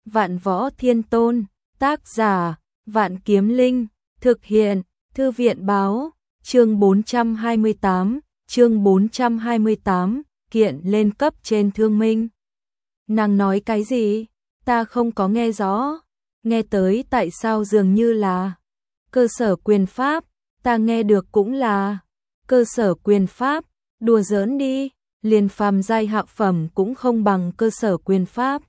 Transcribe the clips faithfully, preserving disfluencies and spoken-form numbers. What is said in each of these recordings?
Vạn Võ Thiên Tôn, tác giả, Vạn Kiếm Linh, thực hiện, Thư viện báo, chương bốn trăm hai mươi tám, chương bốn trăm hai mươi tám, kiện lên cấp trên thương minh. Nàng nói cái gì? Ta không có nghe rõ, nghe tới tại sao dường như là cơ sở quyền pháp, ta nghe được cũng là cơ sở quyền pháp, đùa giỡn đi, liền phàm giai hạ phẩm cũng không bằng cơ sở quyền pháp.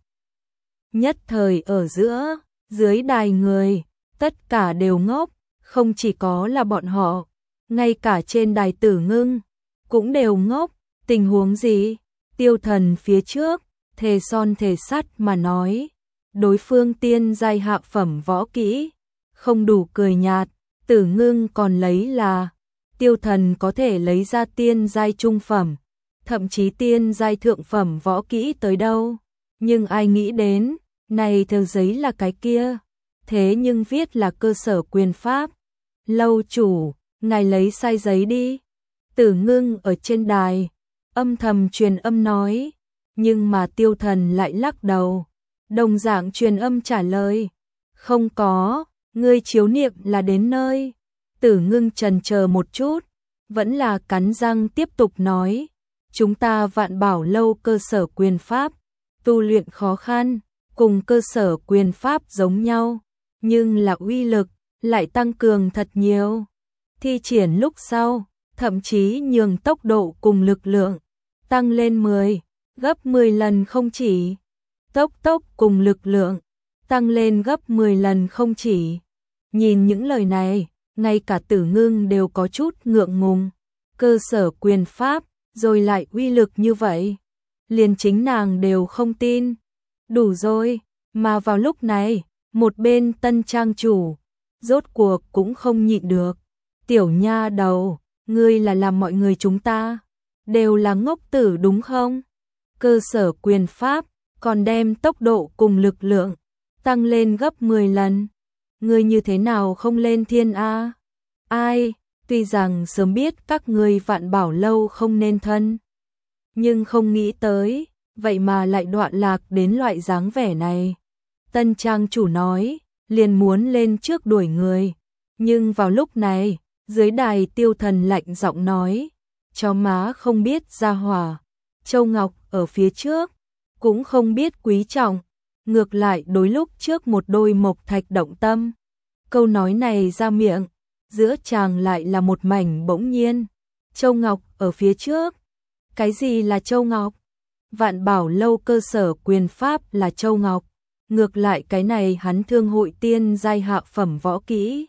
Nhất thời ở giữa, dưới đài người, tất cả đều ngốc, không chỉ có là bọn họ, ngay cả trên đài Tử Ngưng, cũng đều ngốc, tình huống gì? Tiêu Thần phía trước, thề son thề sắt mà nói, đối phương tiên giai hạ phẩm võ kỹ, không đủ cười nhạt, Tử Ngưng còn lấy là, Tiêu Thần có thể lấy ra tiên giai trung phẩm, thậm chí tiên giai thượng phẩm võ kỹ tới đâu, nhưng ai nghĩ đến, này tờ giấy là cái kia, thế nhưng viết là cơ sở quyền pháp. Lâu chủ, ngài lấy sai giấy đi. Tử Ngưng ở trên đài, âm thầm truyền âm nói, nhưng mà Tiêu Thần lại lắc đầu, đồng dạng truyền âm trả lời, không có, ngươi chiếu niệm là đến nơi. Tử Ngưng chần chờ một chút, vẫn là cắn răng tiếp tục nói, chúng ta Vạn Bảo lâu cơ sở quyền pháp, tu luyện khó khăn, cùng cơ sở quyền pháp giống nhau, nhưng là uy lực lại tăng cường thật nhiều. Thi triển lúc sau, thậm chí nhường tốc độ cùng lực lượng tăng lên mười, gấp mười lần không chỉ. Tốc tốc cùng lực lượng tăng lên gấp mười lần không chỉ. Nhìn những lời này, ngay cả Tử Ngưng đều có chút ngượng ngùng. Cơ sở quyền pháp, rồi lại uy lực như vậy. Liền chính nàng đều không tin. Đủ rồi, mà vào lúc này, một bên tân trang chủ, rốt cuộc cũng không nhịn được. Tiểu nha đầu, ngươi là làm mọi người chúng ta, đều là ngốc tử đúng không? Cơ sở quyền pháp, còn đem tốc độ cùng lực lượng, tăng lên gấp mười lần. Ngươi như thế nào không lên thiên A? Ai, tuy rằng sớm biết các ngươi Vạn Bảo lâu không nên thân, nhưng không nghĩ tới, vậy mà lại đoạn lạc đến loại dáng vẻ này. Tân trang chủ nói, liền muốn lên trước đuổi người, nhưng vào lúc này, dưới đài Tiêu Thần lạnh giọng nói, chó má không biết ra hỏa, Châu Ngọc ở phía trước, cũng không biết quý trọng, ngược lại đối lúc trước một đôi mộc thạch động tâm. Câu nói này ra miệng, giữa chàng lại là một mảnh bỗng nhiên. Châu Ngọc ở phía trước, cái gì là Châu Ngọc? Vạn Bảo lâu cơ sở quyền pháp là Châu Ngọc, ngược lại cái này hắn thương hội tiên giai hạ phẩm võ kỹ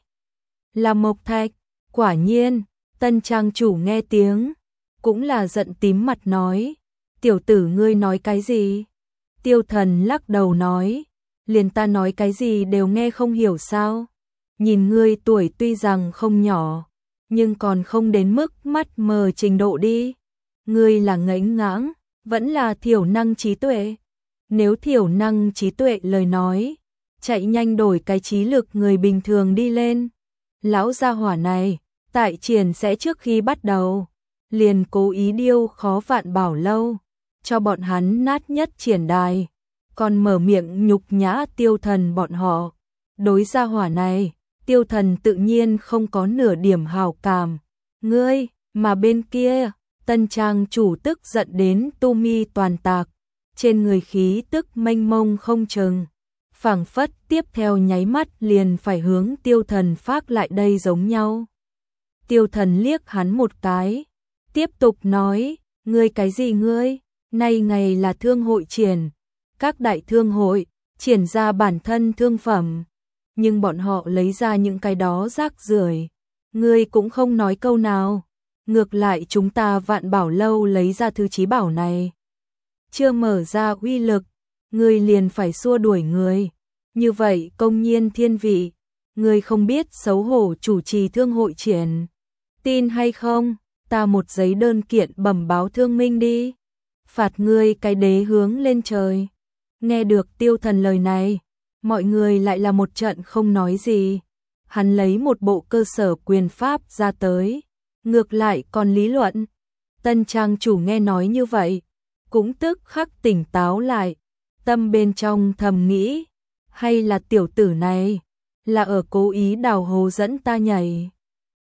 là mộc thạch. Quả nhiên, tân trang chủ nghe tiếng, cũng là giận tím mặt nói, tiểu tử ngươi nói cái gì? Tiêu Thần lắc đầu nói, liền ta nói cái gì đều nghe không hiểu sao? Nhìn ngươi tuổi tuy rằng không nhỏ, nhưng còn không đến mức mắt mờ trình độ đi. Ngươi là ngẫnh ngãng, vẫn là thiểu năng trí tuệ. Nếu thiểu năng trí tuệ lời nói, chạy nhanh đổi cái trí lực người bình thường đi lên. Lão gia hỏa này, tại triển sẽ trước khi bắt đầu, liền cố ý điêu khó Vạn Bảo lâu, cho bọn hắn nát nhất triển đài, còn mở miệng nhục nhã Tiêu Thần bọn họ. Đối gia hỏa này, Tiêu Thần tự nhiên không có nửa điểm hảo cảm. Ngươi, mà bên kia, tân trang chủ tức giận đến tu mi toàn tạc, trên người khí tức mênh mông không chừng, phảng phất tiếp theo nháy mắt liền phải hướng Tiêu Thần phát lại đây giống nhau. Tiêu Thần liếc hắn một cái, tiếp tục nói, ngươi cái gì ngươi, nay ngày là thương hội triển, các đại thương hội, triển ra bản thân thương phẩm, nhưng bọn họ lấy ra những cái đó rác rưởi, ngươi cũng không nói câu nào, ngược lại chúng ta Vạn Bảo lâu lấy ra thứ chí bảo này. Chưa mở ra uy lực, ngươi liền phải xua đuổi người, như vậy công nhiên thiên vị, ngươi không biết xấu hổ chủ trì thương hội triển. Tin hay không, ta một giấy đơn kiện bẩm báo thương minh đi, phạt ngươi cái đế hướng lên trời. Nghe được Tiêu Thần lời này, mọi người lại là một trận không nói gì. Hắn lấy một bộ cơ sở quyền pháp ra tới, ngược lại còn lý luận. Tân trang chủ nghe nói như vậy, cũng tức khắc tỉnh táo lại, tâm bên trong thầm nghĩ, Hay là tiểu tử này là ở cố ý đào hố dẫn ta nhảy?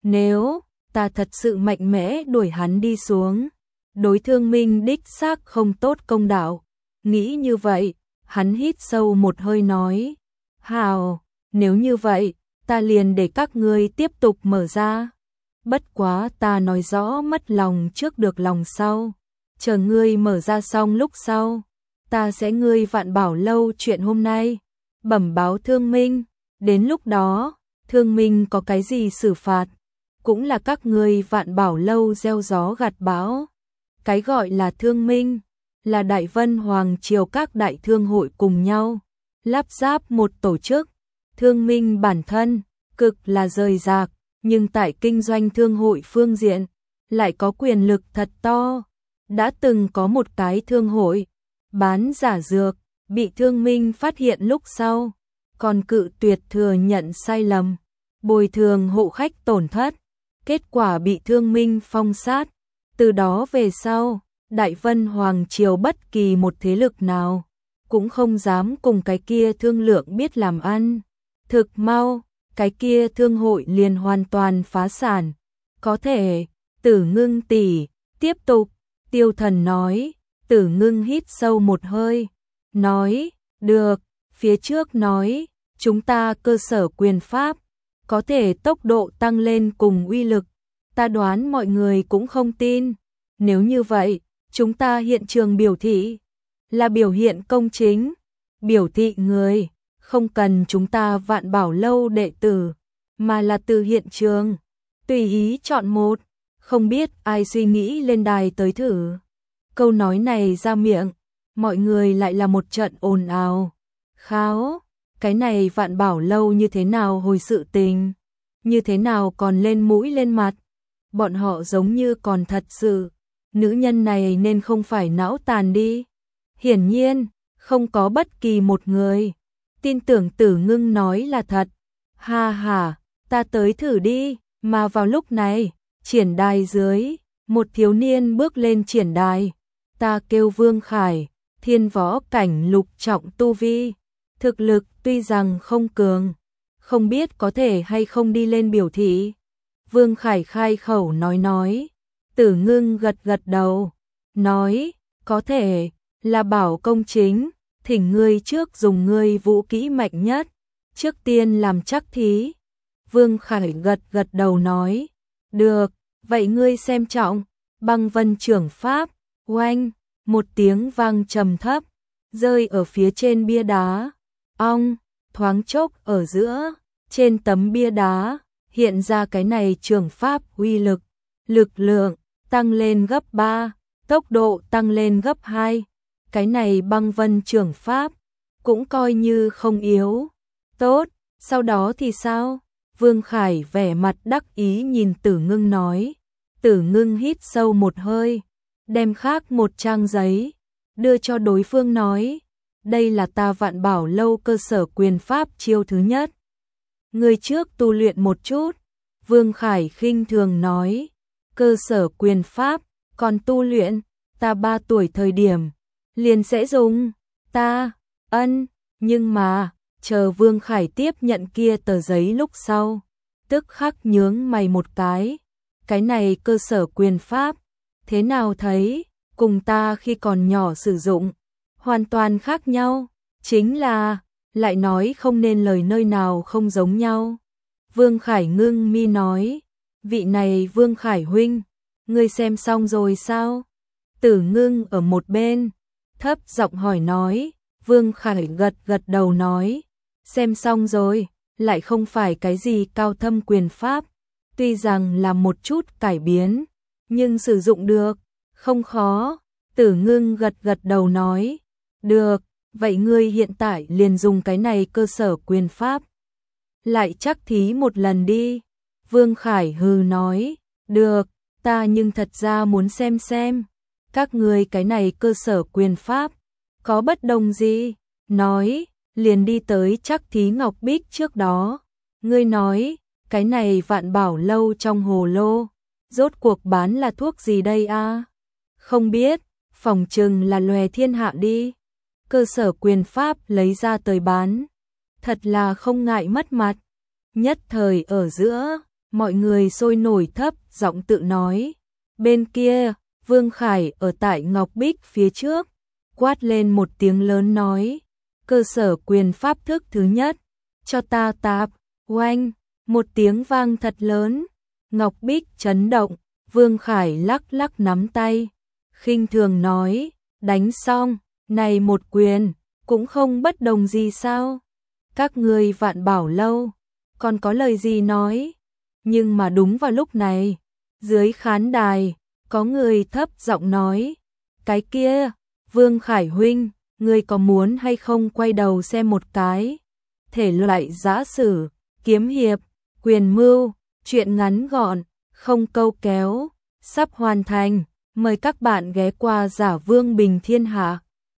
Nếu ta thật sự mạnh mẽ đuổi hắn đi xuống, đối Thương Minh đích xác không tốt công đạo. Nghĩ như vậy, hắn hít sâu một hơi nói, hào, nếu như vậy, ta liền để các ngươi tiếp tục mở ra. Bất quá ta nói rõ mất lòng trước được lòng sau, chờ ngươi mở ra xong lúc sau, ta sẽ ngươi Vạn Bảo Lâu chuyện hôm nay, bẩm báo Thương Minh, đến lúc đó, Thương Minh có cái gì xử phạt, cũng là các ngươi Vạn Bảo Lâu gieo gió gặt bão. Cái gọi là Thương Minh, là Đại Vân Hoàng Triều các đại thương hội cùng nhau, lắp ráp một tổ chức. Thương Minh bản thân, cực là rời rạc, nhưng tại kinh doanh thương hội phương diện, lại có quyền lực thật to. Đã từng có một cái thương hội, bán giả dược, bị Thương Minh phát hiện lúc sau, còn cự tuyệt thừa nhận sai lầm, bồi thường hộ khách tổn thất, kết quả bị Thương Minh phong sát. Từ đó về sau, Đại Vân Hoàng Triều bất kỳ một thế lực nào, cũng không dám cùng cái kia thương lượng biết làm ăn. Thực mau, cái kia thương hội liền hoàn toàn phá sản. Có thể, Tử Ngưng tỷ, tiếp tục, Tiêu Thần nói. Tử Ngưng hít sâu một hơi, nói, được, phía trước nói, chúng ta cơ sở quyền pháp, có thể tốc độ tăng lên cùng uy lực, ta đoán mọi người cũng không tin. Nếu như vậy, chúng ta hiện trường biểu thị, là biểu hiện công chính, biểu thị người, không cần chúng ta Vạn Bảo Lâu đệ tử, mà là từ hiện trường, tùy ý chọn một, không biết ai suy nghĩ lên đài tới thử. Câu nói này ra miệng, mọi người lại là một trận ồn ào. Kháo, cái này Vạn Bảo Lâu như thế nào hồi sự tình, như thế nào còn lên mũi lên mặt, bọn họ giống như còn thật sự, nữ nhân này nên không phải não tàn đi. Hiển nhiên, không có bất kỳ một người tin tưởng Tử Ngưng nói là thật. Ha ha, ta tới thử đi. Mà vào lúc này, triển đài dưới, một thiếu niên bước lên triển đài. Ta kêu Vương Khải, thiên võ cảnh lục trọng tu vi, thực lực tuy rằng không cường, không biết có thể hay không đi lên biểu thị. Vương Khải khai khẩu nói nói. Tử Ngưng gật gật đầu, nói, có thể, là bảo công chính, thỉnh ngươi trước dùng ngươi vũ kỹ mạnh nhất, trước tiên làm chắc thí. Vương Khải gật gật đầu nói, được, vậy ngươi xem trọng. Băng Vân Trưởng Pháp, oanh, một tiếng vang trầm thấp, rơi ở phía trên bia đá. Ong, thoáng chốc ở giữa, trên tấm bia đá, hiện ra cái này trưởng pháp uy lực, lực lượng tăng lên gấp ba, tốc độ tăng lên gấp hai. Cái này Băng Vân Trưởng Pháp cũng coi như không yếu. Tốt, sau đó thì sao? Vương Khải vẻ mặt đắc ý nhìn Tử Ngưng nói. Tử Ngưng hít sâu một hơi, đem khác một trang giấy, đưa cho đối phương nói, đây là ta Vạn Bảo Lâu cơ sở quyền pháp chiêu thứ nhất. Người trước tu luyện một chút. Vương Khải khinh thường nói, cơ sở quyền pháp, còn tu luyện, ta ba tuổi thời điểm, liền sẽ dùng. Ta, ân, nhưng mà, chờ Vương Khải tiếp nhận kia tờ giấy lúc sau, tức khắc nhướng mày một cái. Cái này cơ sở quyền pháp, thế nào thấy, cùng ta khi còn nhỏ sử dụng, hoàn toàn khác nhau, chính là, lại nói không nên lời nơi nào không giống nhau. Vương Khải ngưng mi nói, vị này Vương Khải huynh, ngươi xem xong rồi sao? Tử Ngưng ở một bên, thấp giọng hỏi nói. Vương Khải gật gật đầu nói, xem xong rồi, lại không phải cái gì cao thâm quyền pháp, tuy rằng là một chút cải biến, nhưng sử dụng được, không khó. Tử Ngưng gật gật đầu nói, được, vậy ngươi hiện tại liền dùng cái này cơ sở quyền pháp, lại chắc thí một lần đi. Vương Khải hừ nói, được, ta nhưng thật ra muốn xem xem, các ngươi cái này cơ sở quyền pháp, có bất đồng gì? Nói, liền đi tới chắc thí ngọc bích trước đó. Ngươi nói, cái này Vạn Bảo Lâu trong hồ lô, rốt cuộc bán là thuốc gì đây a? Không biết, phòng trừng là lòe thiên hạ đi. Cơ sở quyền pháp lấy ra tới bán, thật là không ngại mất mặt. Nhất thời ở giữa, mọi người sôi nổi thấp giọng tự nói. Bên kia, Vương Khải ở tại Ngọc Bích phía trước, quát lên một tiếng lớn nói, cơ sở quyền pháp thức thứ nhất, cho ta tạp, oanh, một tiếng vang thật lớn, Ngọc Bích chấn động, Vương Khải lắc lắc nắm tay, khinh thường nói, đánh xong, này một quyền, cũng không bất đồng gì sao, các ngươi Vạn Bảo lâu, còn có lời gì nói, nhưng mà đúng vào lúc này, dưới khán đài, có người thấp giọng nói, cái kia, Vương Khải huynh, ngươi có muốn hay không quay đầu xem một cái, thể loại giã sử, kiếm hiệp, quyền mưu, truyện ngắn gọn, không câu kéo, sắp hoàn thành, mời các bạn ghé qua Giả Vương Bình Thiên Hạ.